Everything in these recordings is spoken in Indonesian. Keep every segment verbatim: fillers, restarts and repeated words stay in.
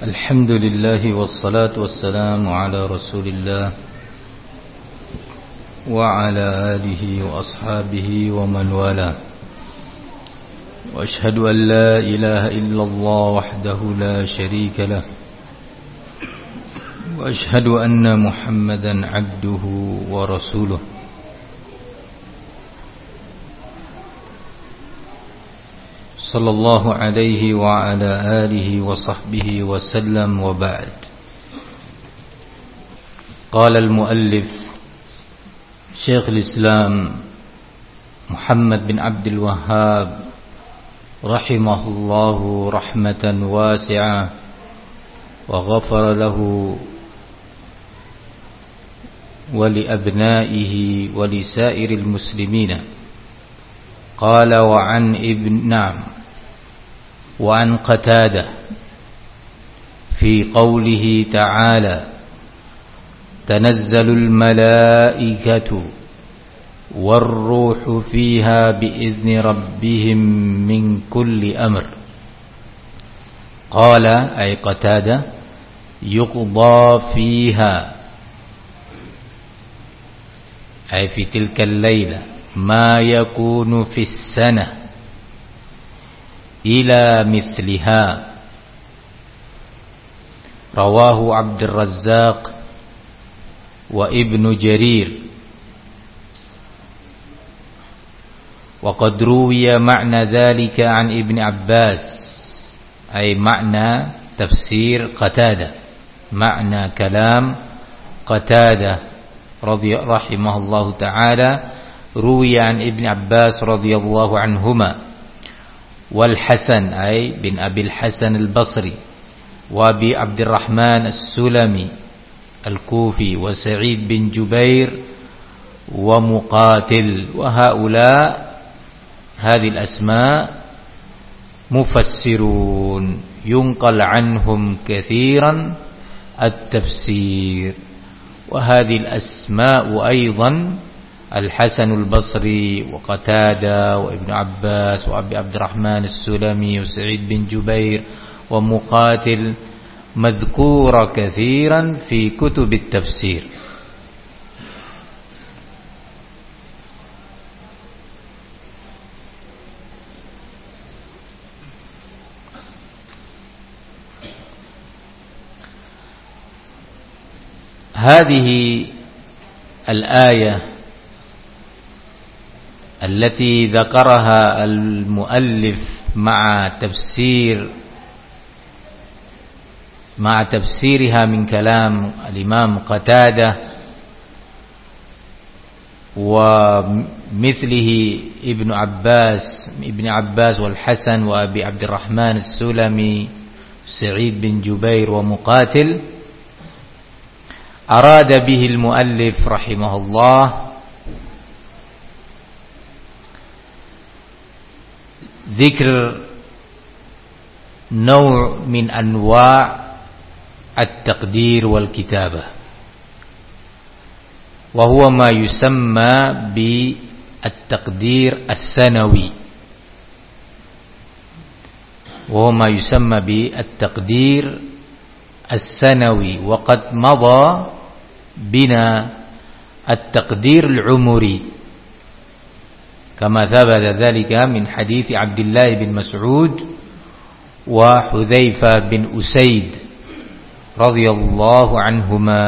الحمد لله والصلاة والسلام على رسول الله وعلى آله وأصحابه ومن والاه، وأشهد أن لا إله إلا الله وحده لا شريك له، وأشهد أن محمدا عبده ورسوله. صلى الله عليه وعلى آله وصحبه وسلم، وبعد. قال المؤلف شيخ الإسلام محمد بن عبد الوهاب رحمه الله رحمة واسعة وغفر له ولأبنائه ولسائر المسلمين. قال وعن ابن نعم وعن قتادة في قوله تعالى: تنزل الملائكة والروح فيها بإذن ربهم من كل أمر. قال أي قتادة: يقضى فيها أي في تلك الليلة ما يكون في السنة إلى مثلها. رواه عبد الرزاق وابن جرير. وقد روي معنى ذلك عن ابن عباس، أي معنى تفسير قتادة، معنى كلام قتادة رضي رحمه الله تعالى، روي عن ابن عباس رضي الله عنهما، والحسن أي بن أبي الحسن البصري، وأبي عبد الرحمن السلمي الكوفي، وسعيد بن جبير، ومقاتل. وهؤلاء هذه الأسماء مفسرون ينقل عنهم كثيرا التفسير. وهذه الأسماء أيضا الحسن البصري وقتادة وابن عباس وأبي عبد الرحمن السلمي وسعيد بن جبير ومقاتل مذكورة كثيرا في كتب التفسير. هذه الآية التي ذكرها المؤلف مع تفسير مع تفسيرها من كلام الإمام قتادة ومثله ابن عباس ابن عباس والحسن وأبي عبد الرحمن السلمي سعيد بن جبير ومقاتل، أراد به المؤلف رحمه الله ذكر نوع من أنواع التقدير والكتابة، وهو ما يسمى بالتقدير السنوي وهو ما يسمى بالتقدير السنوي وقد مضى بنا التقدير العمري، كما ثبت ذلك من حديث عبد الله بن مسعود وحذيفة بن أسيد رضي الله عنهما.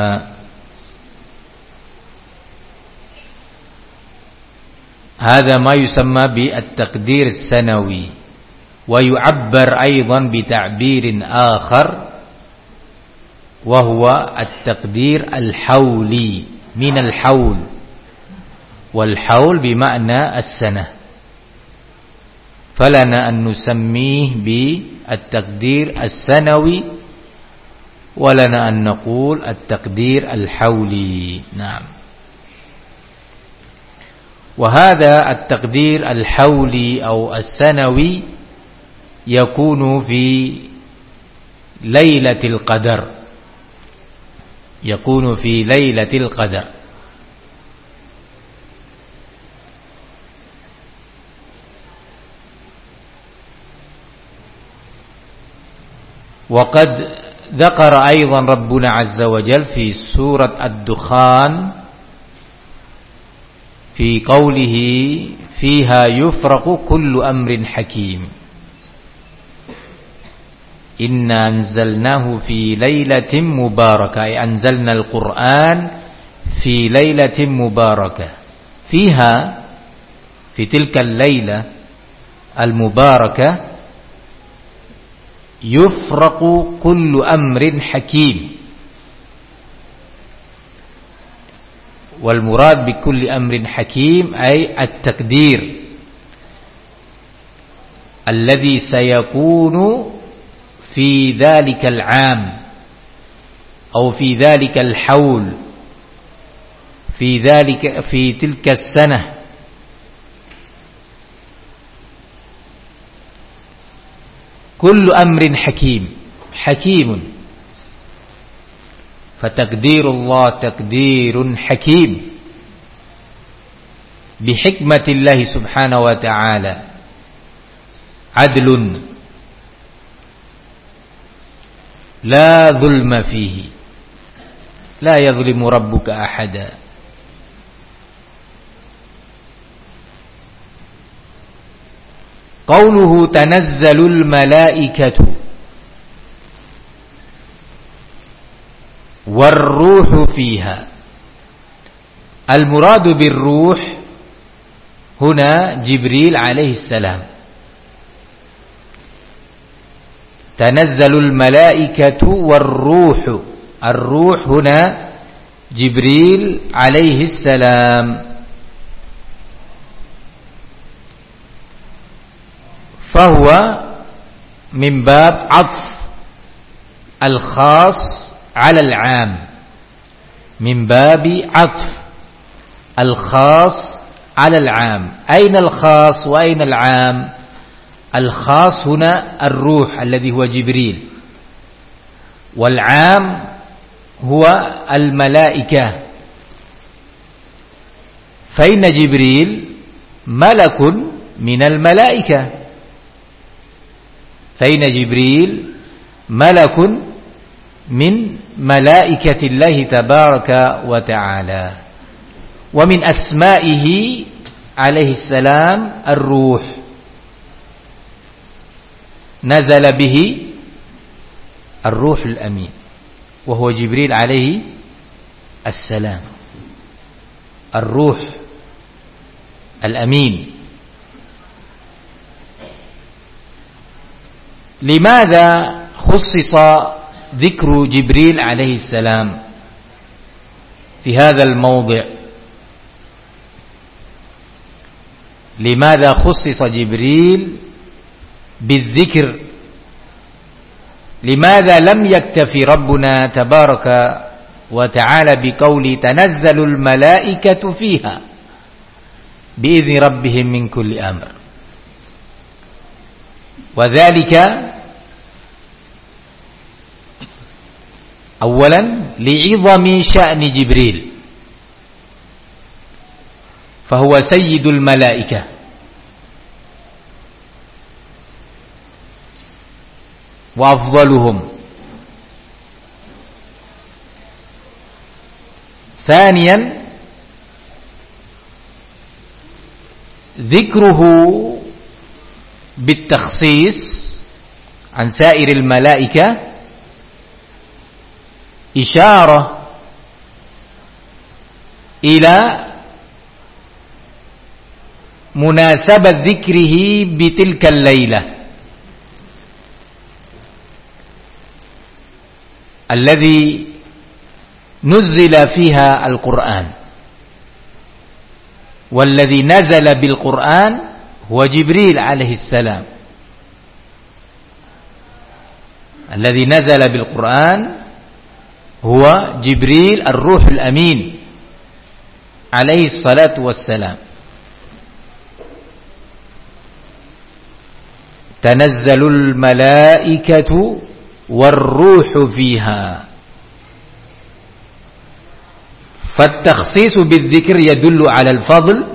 هذا ما يسمى بالتقدير السنوي. ويعبر أيضا بتعبير آخر وهو التقدير الحولي، من الحول، والحول بمعنى السنة، فلنا أن نسميه بالتقدير السنوي ولنا أن نقول التقدير الحولي. نعم. وهذا التقدير الحولي أو السنوي يكون في ليلة القدر يكون في ليلة القدر وقد ذكر أيضا ربنا عز وجل في سورة الدخان في قوله فيها يفرق كل أمر حكيم إنا أنزلناه في ليلة مباركة أي أنزلنا القرآن في ليلة مباركة فيها في تلك الليلة المباركة يفرق كل أمر حكيم والمراد بكل أمر حكيم أي التقدير الذي سيكون في ذلك العام أو في ذلك الحول في ذلك في تلك السنة كل أمر حكيم حكيم فتقدير الله تقدير حكيم بحكمة الله سبحانه وتعالى عدل لا ظلم فيه لا يظلم ربك أحدا قوله تنزل الملائكة والروح فيها المراد بالروح هنا جبريل عليه السلام تنزل الملائكة والروح الروح هنا جبريل عليه السلام فهو من باب عطف الخاص على العام من باب عطف الخاص على العام أين الخاص وأين العام الخاص هنا الروح الذي هو جبريل والعام هو الملائكة فإن جبريل ملك من الملائكة فإن جبريل ملك من ملائكة الله تبارك وتعالى ومن أسمائه عليه السلام الروح نزل به الروح الأمين وهو جبريل عليه السلام الروح الأمين لماذا خصص ذكر جبريل عليه السلام في هذا الموضع لماذا خصص جبريل بالذكر لماذا لم يكتفي ربنا تبارك وتعالى بقول تنزل الملائكة فيها بإذن ربهم من كل أمر وذلك أولا لعظم شأن جبريل فهو سيد الملائكة وأفضلهم ثانيا ذكره بالتخصيص عن سائر الملائكة إشارة إلى مناسبة ذكره بتلك الليلة الذي نزل فيها القرآن والذي نزل بالقرآن هو جبريل عليه السلام الذي نزل بالقرآن هو جبريل الروح الأمين عليه الصلاة والسلام تنزل الملائكة والروح فيها فالتخصيص بالذكر يدل على الفضل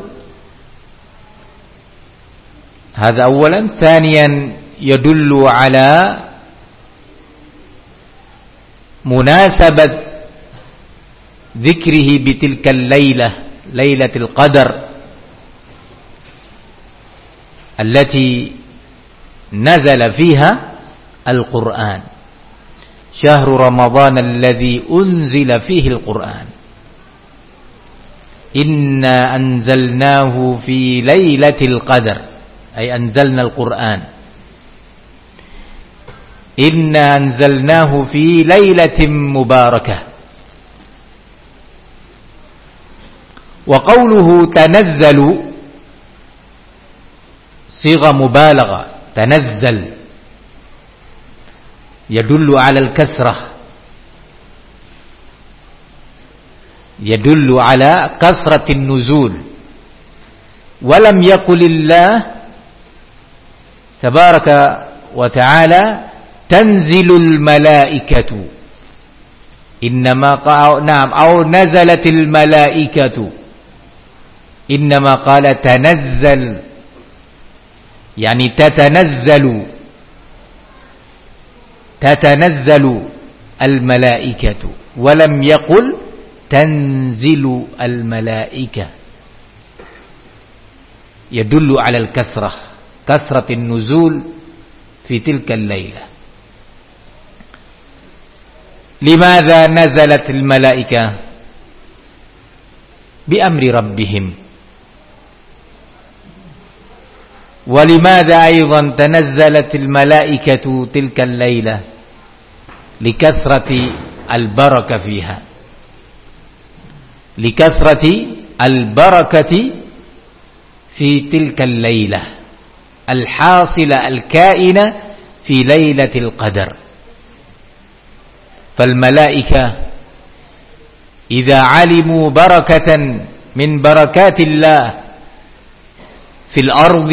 هذا أولا ثانيا يدل على munasabat dzikrihi bitilkal lailah, lailatul qadar allati nazala fiha al-Qur'an. Syahrul Ramadan alladzi unzila fihi al-Qur'an. Inna anzalnahu fi lailatul qadar, ay anzalna al-Qur'an. Inna anzalnahu fi lailatin mubarakah. Wa qawluhu tanazzalu sigha mubalagha, tanazzal yadullu ala al-kasrah, yadullu ala kasratin nuzul. Wa lam yaqulillah tabaraka wa ta'ala tanzilul malaikatu, innama qala na'am aw nazalatil malaikatu, innama qala tanazzal, yani tatanazzalu, tatanazzalu al malaikatu, wa lam yaqul tanzilu al malaika, yadullu ala al kasrah, kasratin nuzul fi tilka al lailah. Limadha nazalat al malaika? Bi amri rabbihim. Wa limadha aydan tanazzalat al malaikatu tilka al lailah? Likathrati al baraka fiha, likathrati al barakati fi tilka al lailah al hasila al kaina fi lailatul qadar. فالملائكة إذا علموا بركة من بركات الله في الأرض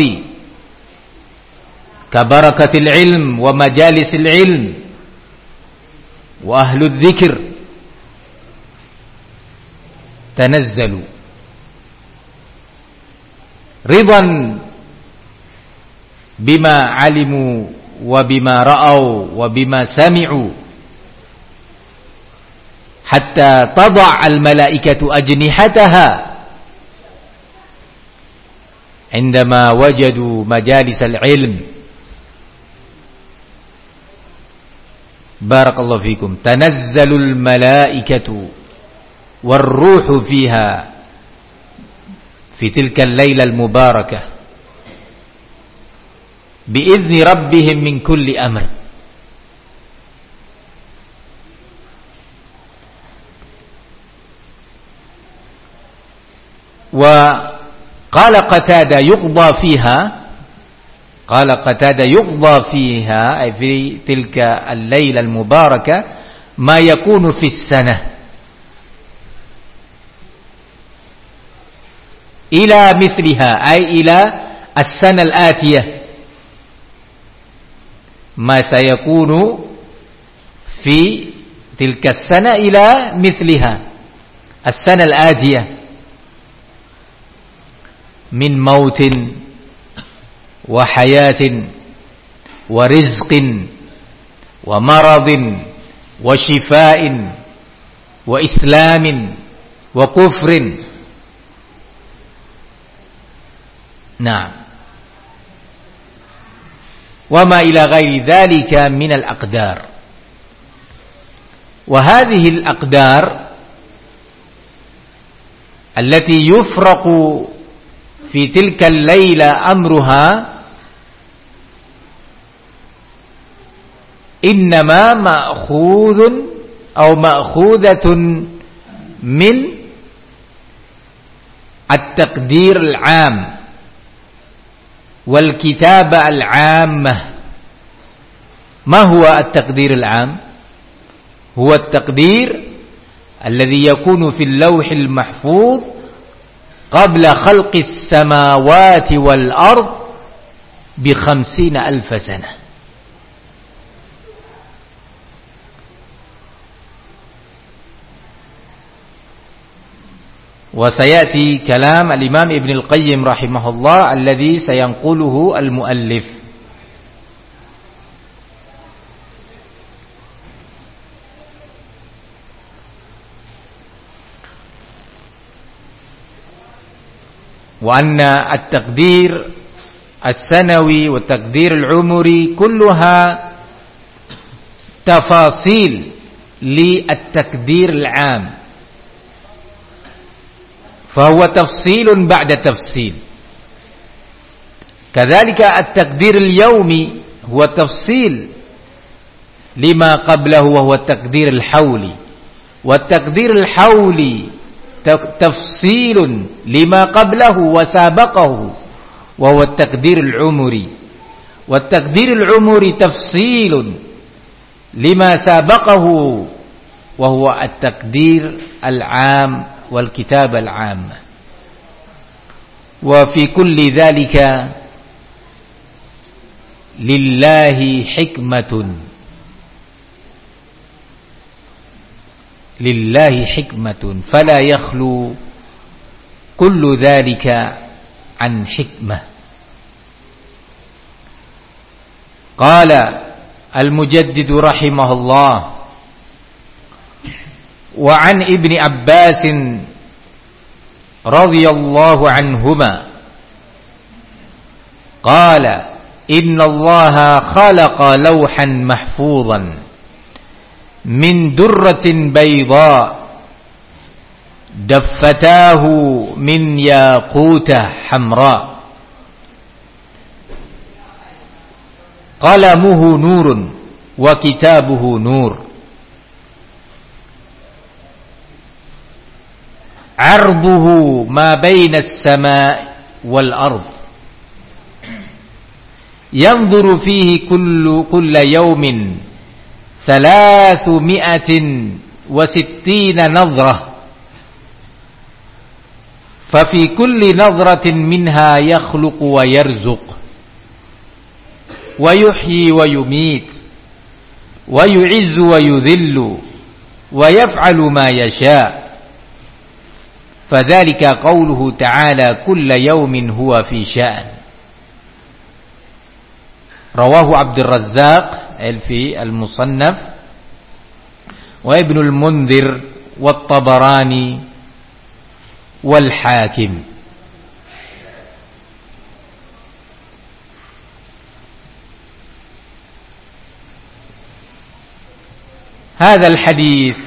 كبركة العلم ومجالس العلم وأهل الذكر تنزلوا رضا بما علموا وبما رأوا وبما سمعوا حتى تضع الملائكة أجنحتها عندما وجدوا مجالس العلم. بارك الله فيكم. تنزل الملائكة والروح فيها في تلك الليلة المباركة بإذن ربهم من كل أمر. وقال قتادة يقضى فيها، قال قتادة يقضى فيها أي في تلك الليلة المباركة ما يكون في السنة إلى مثلها، أي إلى السنة الآتية، ما سيكون في تلك السنة إلى مثلها السنة الآتية من موت وحياة ورزق ومرض وشفاء وإسلام وكفر. نعم. وما إلى غير ذلك من الأقدار. وهذه الأقدار التي يفرق في تلك الليلة أمرها إنما مأخوذ أو مأخوذة من التقدير العام والكتابة العامة. ما هو التقدير العام؟ هو التقدير الذي يكون في اللوح المحفوظ قبل خلق السماوات والأرض بخمسين ألف سنة. وسيأتي كلام الإمام ابن القيم رحمه الله الذي سينقله المؤلف. wa anna at-taqdir as-sanawi wa taqdir al-umri kulluha tafasil li at-taqdir al-'am, fa huwa tafsilun ba'da tafsil. Kadzalika at-taqdir al-yawmi huwa tafsil lima qablahu wa huwa taqdir al-hawli, wa taqdir al-hawli tafsilun lima qablahu wa sabaqahu wa huwa taqdir al-umri, wa taqdir al-umri tafsilun lima sabaqahu wa huwa at-taqdir al-'am wal kitab al-'am. Wa fi kulli dhalika lillahi hikmatun, lillahi hikmatun fala yakhlu kullu dhalika an hikmah. Qala al-Mujaddid rahimahullah wa an Ibni Abbas radhiyallahu anhuma qala inna Allaha khalaqa lawhan mahfuzan min durratin bayda daffatahu min yaqutah hamra qalamuhu nurun wa kitabuhu nur arduhu ma baina as-samaa'i wal ard yanzuru fihi kullu kulla yawmin thalathu mi'atin wa sittina nadhrah fa fi kulli nadratin minha yakhluqu wa yarzuq wa yuhyi wa yumit wa yu'izzu wa yudhillu wa yaf'alu ma yasha. Fadzalika qawluhu ta'ala kulla yawmin huwa fi sya'n. Rawahu Abdul Razzaq fi al-Musannaf wa Ibnu al-Mundhir wa at-Tabarani wal Hakim. Hadha al-hadith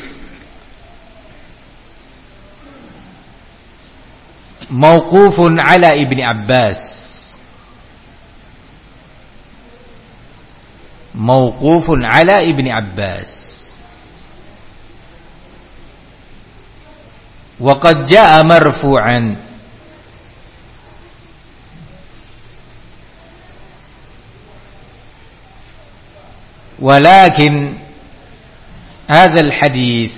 mawqufun ala Ibni Abbas, mawqufun ala Ibni Abbas, wa qad jaa marfu'an, walakin hadha al-hadith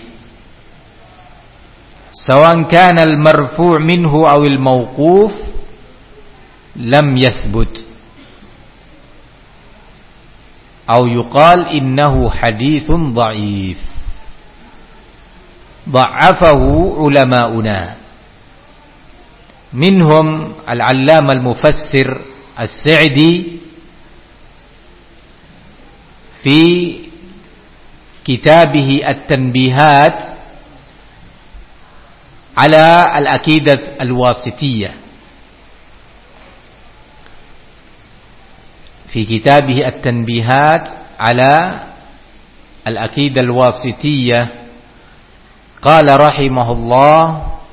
sawan kana al-marfu' minhu aw al-mawquf lam yathbut aw yuqal innahu hadithun dha'if dha'afahu ulama'una minhum al-'allamah al-mufassir as-Sa'di fi kitabihi at-tanbihat ala al-aqidah al-wasitiyah, fi kitabihi at-tanbihat ala al-aqidah al-wasitiyah qala rahimahullah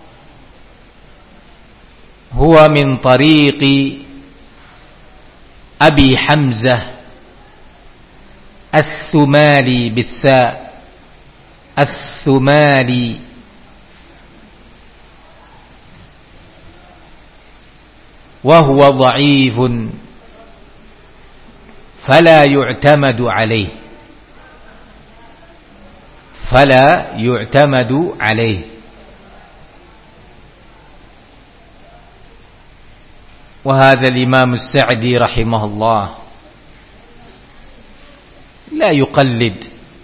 huwa min tariqi Abi Hamzah الثمالي بالثاء الثمالي وهو ضعيف فلا يعتمد عليه فلا يعتمد عليه وهذا الإمام السعدي رحمه الله لا يقلد،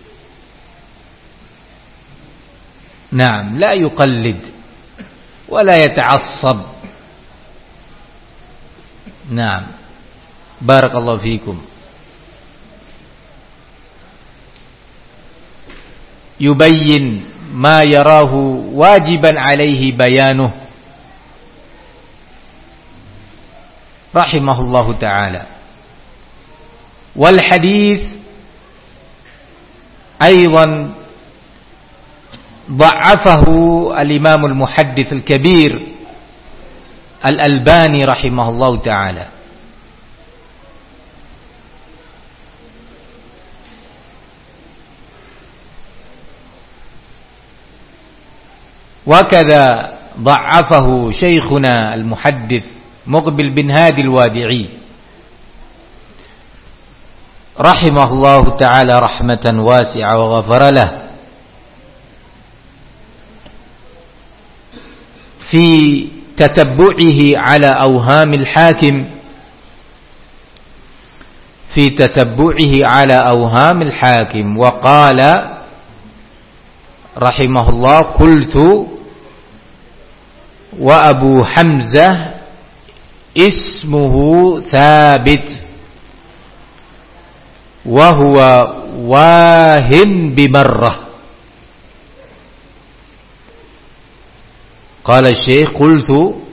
نعم لا يقلد ولا يتعصب، نعم بارك الله فيكم. يبين ما يراه واجبا عليه بيانه rahimahullahu ta'ala. Wal hadits aidan dha'afahu al-Imam al-Muhaddits al-Kabir Al-Albani rahimahullahu ta'ala. وكذا ضعفه شيخنا المحدث مقبل بن هادي الوادعي رحمه الله تعالى رحمة واسعة وغفر له في تتبعه على أوهام الحاكم في تتبعه على أوهام الحاكم وقال رحمه الله قلت وأبو حمزة اسمه ثابت وهو واهن بمرة. قال الشيخ قلت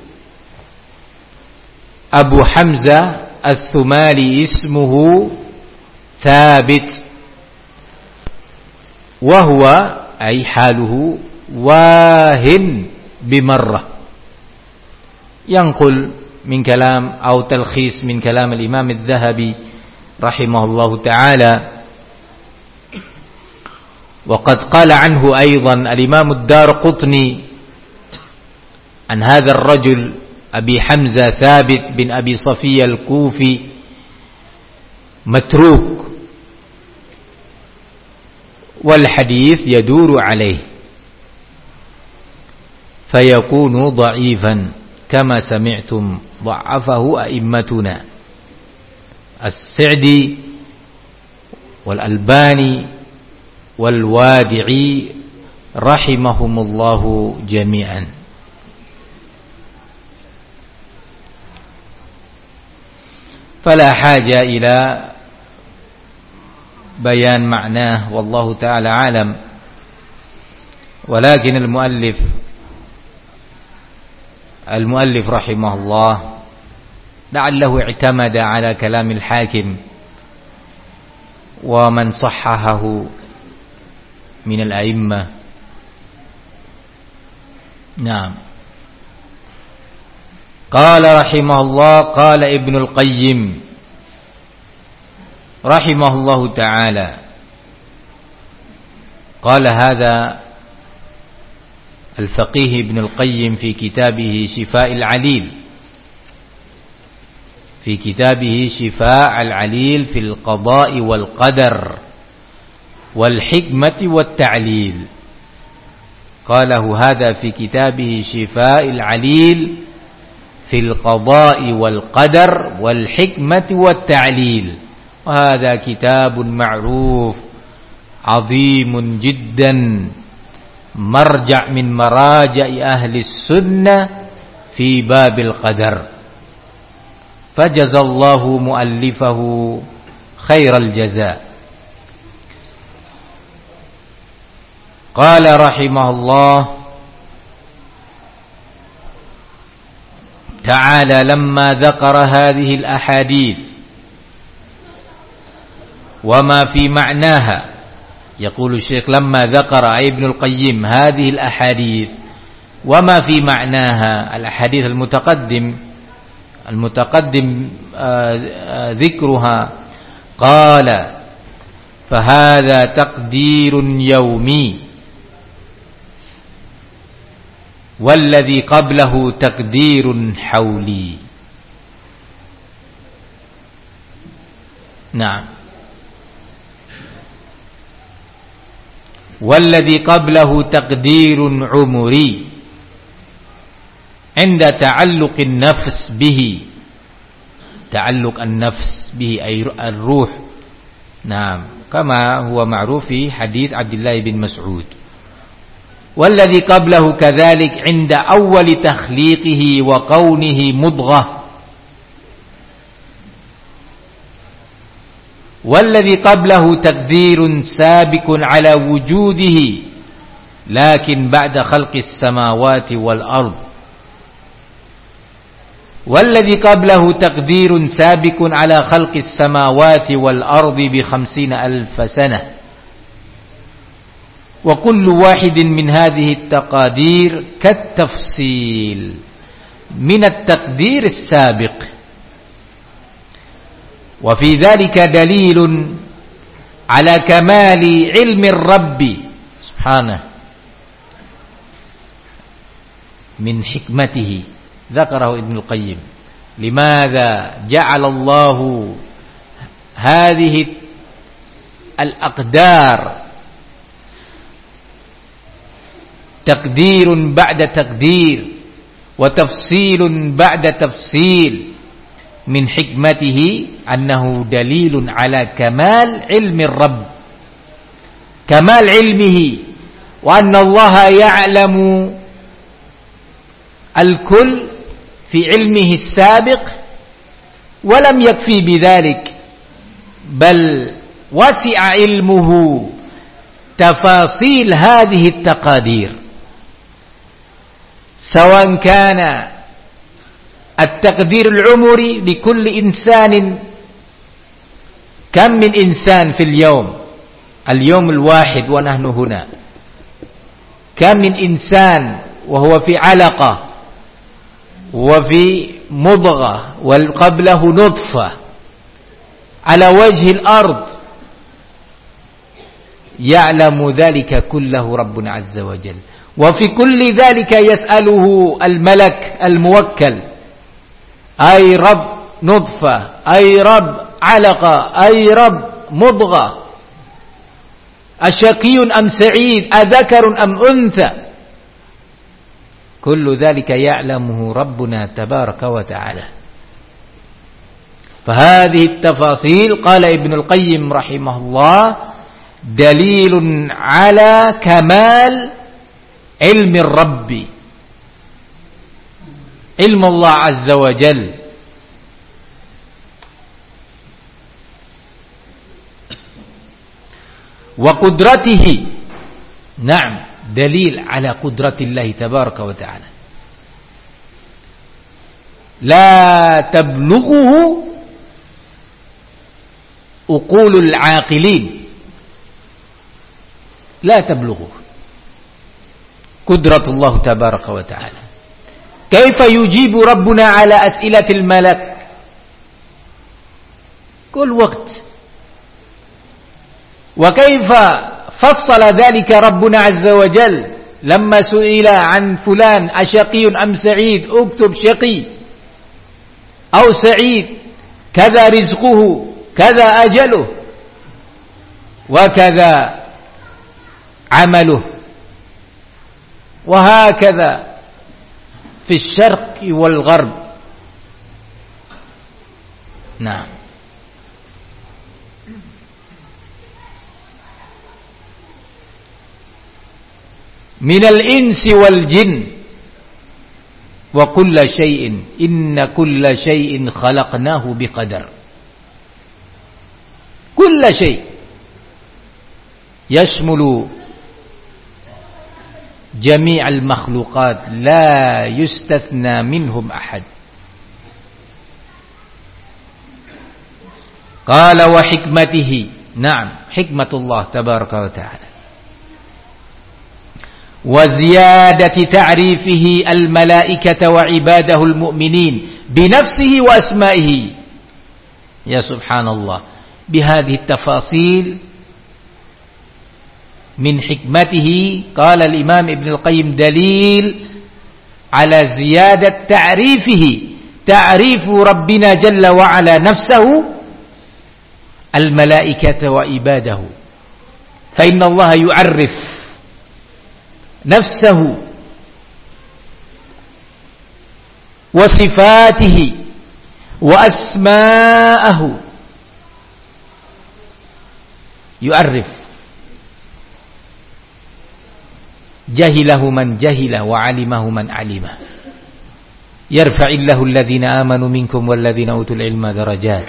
أبو حمزة الثمالي اسمه ثابت وهو أي حاله واهن بمرة. ينقل من كلام أو تلخيص من كلام الإمام الذهبي رحمه الله تعالى. وقد قال عنه أيضا الإمام الدارقطني عن هذا الرجل أبي حمزة ثابت بن أبي صفية الكوفي متروك والحديث يدور عليه فيكون ضعيفا كما سمعتم ضعفه أئمتنا السعدي والألباني والوادعي رحمهم الله جميعا. فلا حاجة إلى بيان معناه والله تعالى عالم. ولكن المؤلف المؤلف رحمه الله لعله اعتمد على كلام الحاكم ومن صححه من الأئمة. نعم. قال رحمه الله قال ابن القيم رحمه الله تعالى قال هذا الفقيه ابن القيم في كتابه شفاء العليل في كتابه شفاء العليل في القضاء والقدر والحكمة والتعليل. قاله هذا في كتابه شفاء العليل في القضاء والقدر والحكمة والتعليل. وهذا كتاب معروف عظيم جدا مرجع من مراجع أهل السنة في باب القدر. فجزى الله مؤلفه خير الجزاء. قال رحمه الله تعالى لما ذكر هذه الأحاديث وما في معناها. يقول الشيخ لما ذكر ابن القيم هذه الأحاديث وما في معناها الأحاديث المتقدم المتقدم ذكرها قال فهذا تقدير يومي والذي قبله تقدير حولي. نعم. والذي قبله تقدير عمري عند تعلق النفس به. تعلق النفس به أي الروح. نعم كما هو معروف في حديث عبد الله بن مسعود. والذي قبله كذلك عند أول تخليقه وكونه مضغة. والذي قبله تقدير سابق على وجوده لكن بعد خلق السماوات والأرض. والذي قبله تقدير سابق على خلق السماوات والأرض بخمسين ألف سنة وكل واحد من هذه التقادير كالتفصيل من التقدير السابق وفي ذلك دليل على كمال علم الرب سبحانه من حكمته ذكره ابن القيم لماذا جعل الله هذه الأقدار تقدير بعد تقدير وتفصيل بعد تفصيل من حكمته أنه دليل على كمال علم الرب كمال علمه وأن الله يعلم الكل في علمه السابق ولم يكفي بذلك بل وسع علمه تفاصيل هذه التقادير سواء كان التقدير العمري لكل إنسان كم من إنسان في اليوم اليوم الواحد ونحن هنا كم من إنسان وهو في علقة وفي مضغة وقبله نطفة على وجه الأرض يعلم ذلك كله ربنا عز وجل وفي كل ذلك يسأله الملك الموكل أي رب نطفة أي رب علقة أي رب مضغة أشقي أم سعيد أذكر أم أنثى كل ذلك يعلمه ربنا تبارك وتعالى فهذه التفاصيل قال ابن القيم رحمه الله دليل على كمال علم الرب علم الله عز وجل وقدرته نعم دليل على قدرة الله تبارك وتعالى لا تبلغه عقول العاقلين لا تبلغه قدرة الله تبارك وتعالى كيف يجيب ربنا على أسئلة الملك كل وقت وكيف فصل ذلك ربنا عز وجل لما سئل عن فلان أشقي أم سعيد اكتب شقي أو سعيد كذا رزقه كذا أجله وكذا عمله وهكذا في الشرق والغرب نعم من الإنس والجن وكل شيء إن كل شيء خلقناه بقدر كل شيء يشمل جميع المخلوقات لا يستثنى منهم أحد قال وحكمته نعم حكمة الله تبارك وتعالى وزيادة تعريفه الملائكة وعباده المؤمنين بنفسه وأسمائه يا سبحان الله بهذه التفاصيل من حكمته قال الإمام ابن القيم دليل على زيادة تعريفه تعريف ربنا جل وعلا نفسه الملائكة وعباده فإن الله يعرف نفسه وصفاته وأسماءه يعرف جهله من جهله وعلمه من علمه يرفع الله الذين آمنوا منكم والذين أوتوا العلم درجات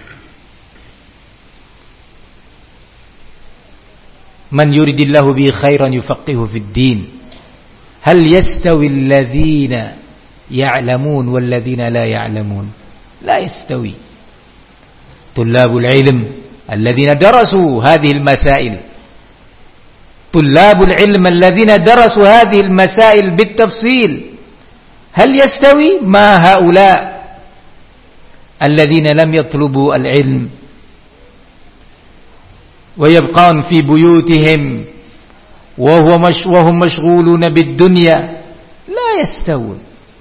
من يريد الله به خيرا يفقهه في الدين هل يستوي الذين يعلمون والذين لا يعلمون لا يستوي. طلاب العلم الذين درسوا هذه المسائل طلاب العلم الذين درسوا هذه المسائل بالتفصيل هل يستوي مع هؤلاء الذين لم يطلبوا العلم ويبقون في بيوتهم وهم مشغولون بالدنيا؟ لا يستوون.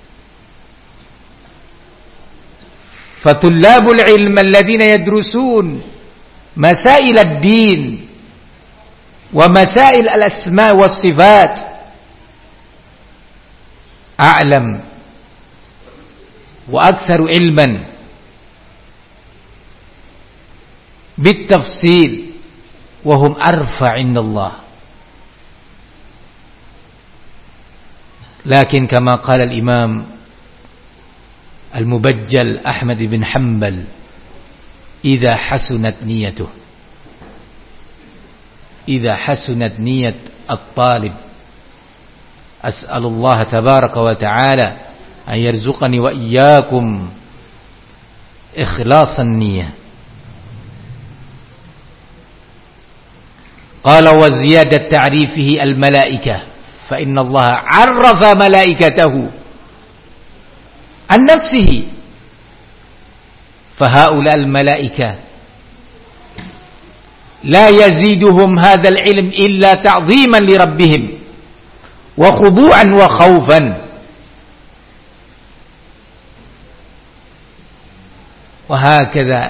فطلاب العلم الذين يدرسون مسائل الدين ومسائل الأسماء والصفات أعلم وأكثر علما بالتفصيل وهم أرفع عند الله. لكن كما قال الإمام المبجل أحمد بن حنبل إذا حسنت نيته إذا حسنت نية الطالب أسأل الله تبارك وتعالى أن يرزقني وإياكم إخلاص النية. قال وزيادة تعريفه الملائكة فإن الله عرف ملائكته عن نفسه فهؤلاء الملائكة لا يزيدهم هذا العلم إلا تعظيما لربهم وخضوعا وخوفا. وهكذا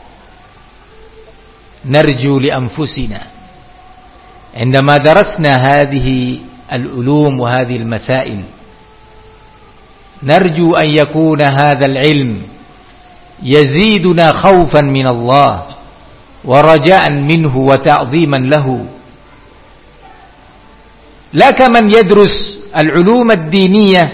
نرجو لأنفسنا عندما درسنا هذه العلوم وهذه المسائل نرجو أن يكون هذا العلم يزيدنا خوفا من الله ورجاء منه وتعظيما له، لا كمن يدرس العلوم الدينية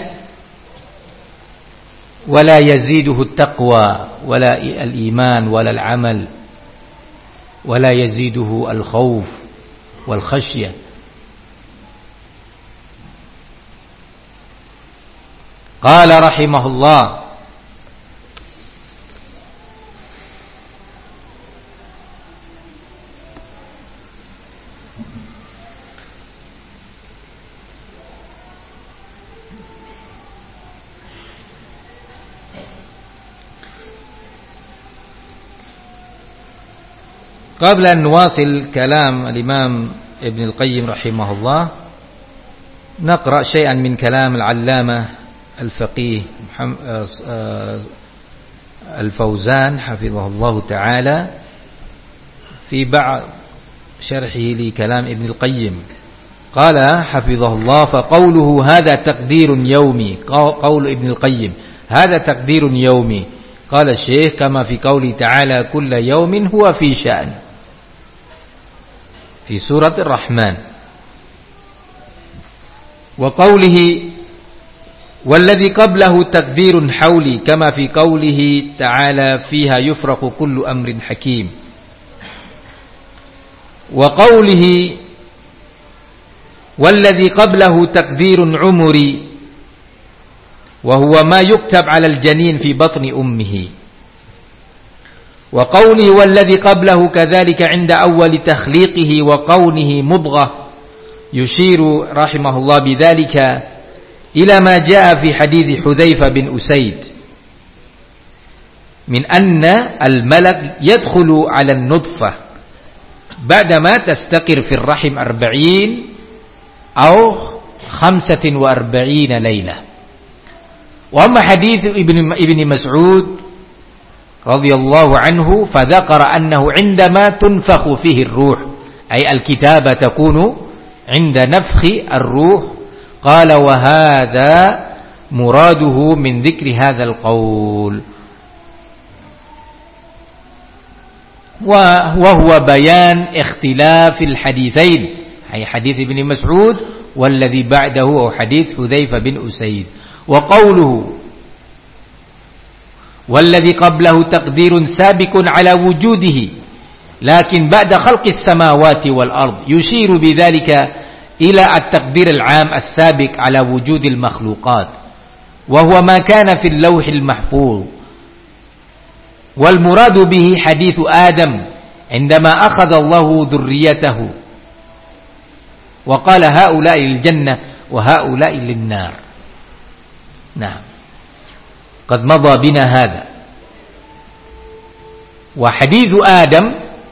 ولا يزيده التقوى ولا الإيمان ولا العمل ولا يزيده الخوف والخشية. قال رحمه الله قبل أن نواصل كلام الإمام ابن القيم رحمه الله نقرأ شيئا من كلام العلامة الفقيه الفوزان حفظه الله تعالى في بعض شرحه لكلام ابن القيم. قال حفظه الله فقوله هذا تقدير يومي، قول ابن القيم هذا تقدير يومي. قال الشيخ كما في قوله تعالى كل يوم هو في شأن في سورة الرحمن، وقوله والذي قبله تقدير حولي كما في قوله تعالى فيها يفرق كل أمر حكيم، وقوله والذي قبله تقدير عمري وهو ما يكتب على الجنين في بطن أمه، وقوله والذي قبله كذلك عند أول تخليقه وقونه مضغة يشير رحمه الله بذلك إلى ما جاء في حديث حذيفة بن أسيد من أن الملك يدخل على النطفة بعدما تستقر في الرحم أربعين أو خمسة وأربعين ليلة. وأما حديث ابن, ابن مسعود رضي الله عنه فذكر أنه عندما تنفخ فيه الروح أي الكتابة تكون عند نفخ الروح. قال وهذا مراده من ذكر هذا القول وهو بيان اختلاف الحديثين أي حديث ابن مسعود والذي بعده أو حديث حذيفة بن أسيد. وقوله والذي قبله تقدير سابق على وجوده لكن بعد خلق السماوات والأرض يشير بذلك إلى التقدير العام السابق على وجود المخلوقات. وهو ما كان في اللوح المحفوظ. والمراد به حديث آدم عندما أخذ الله ذريته وقال هؤلاء الجنة وهؤلاء للنار. نعم، قد مضى بنا هذا. وحديث آدم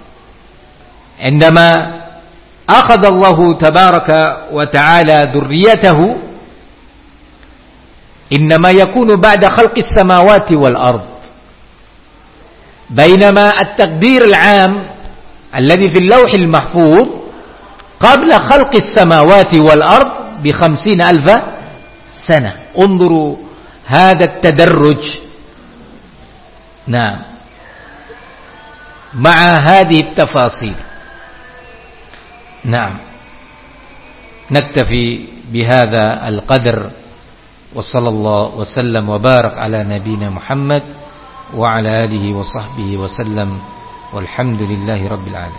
عندما أخذ الله تبارك وتعالى ذريته إنما يكون بعد خلق السماوات والأرض، بينما التقدير العام الذي في اللوح المحفوظ قبل خلق السماوات والأرض بخمسين ألف سنة. انظروا هذا التدرج. نعم، مع هذه التفاصيل. نعم، نكتفي بهذا القدر، وصلى الله وسلم وبارك على نبينا محمد وعلى آله وصحبه وسلم، والحمد لله رب العالمين.